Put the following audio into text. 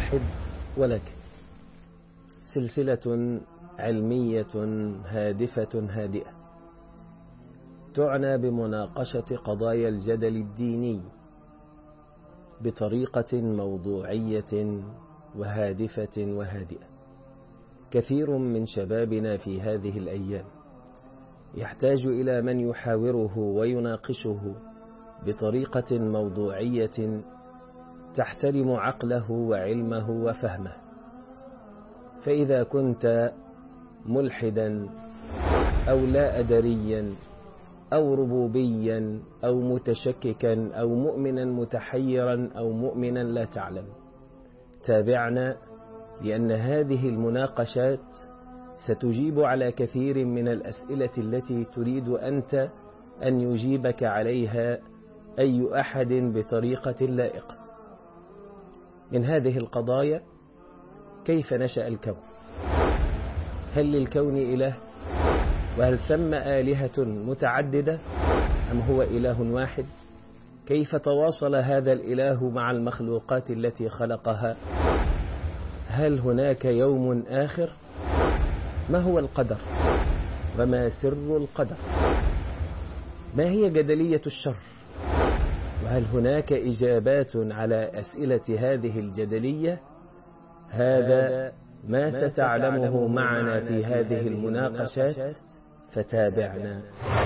ملحد ولكن سلسلة علمية هادفة هادئة تعنى بمناقشة قضايا الجدل الديني بطريقة موضوعية وهادفة وهادئة. كثير من شبابنا في هذه الأيام يحتاج إلى من يحاوره ويناقشه بطريقة موضوعية تحترم عقله وعلمه وفهمه. فإذا كنت ملحدا أو لا أدريا أو ربوبيا أو متشككا أو مؤمنا متحيرا أو مؤمنا لا تعلم، تابعنا، لأن هذه المناقشات ستجيب على كثير من الأسئلة التي تريد أنت أن يجيبك عليها أي أحد بطريقة لائقة. من هذه القضايا: كيف نشأ الكون؟ هل للكون إله؟ وهل ثم آلهة متعددة أم هو إله واحد؟ كيف تواصل هذا الإله مع المخلوقات التي خلقها؟ هل هناك يوم آخر؟ ما هو القدر؟ وما سر القدر؟ ما هي جدلية الشر؟ وهل هناك إجابات على أسئلة هذه الجدلية؟ هذا ما ستعلمه معنا في هذه المناقشات، فتابعنا.